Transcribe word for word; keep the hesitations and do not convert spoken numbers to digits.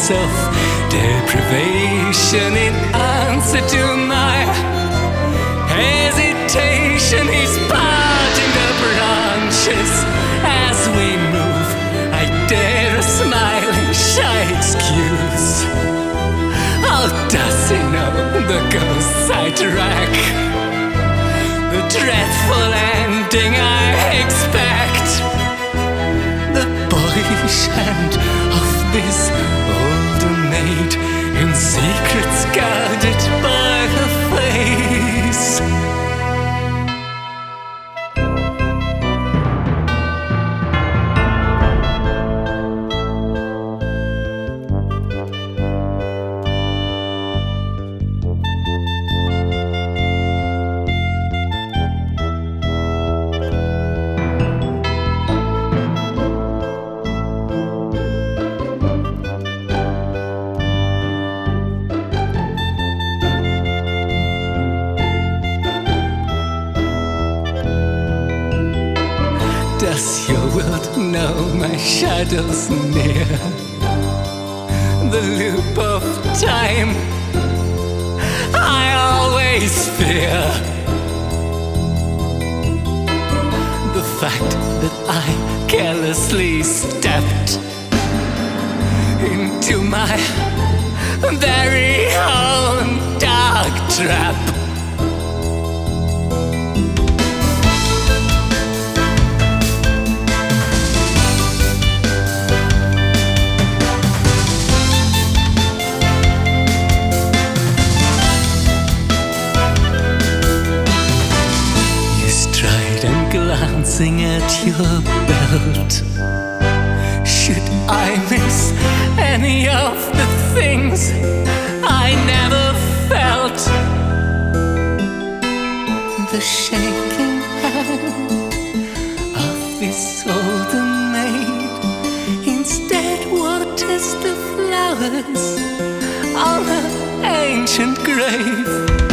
self-deprivation in answer to my hesitation. He's parting the branches as we move. I dare a smiling, shy excuse. Oh, does he know the ghosts I track? The dreadful ending I expect. The boyish hand of this older maid, in secrets guarded by her face. Does your world know my shadow's near? The loop of time I always fear. The fact that I carelessly stepped into my very own dark trap. Glancing at your belt, should I miss any of the things I never felt? The shaking hand of this older maid instead waters the flowers on her ancient grave.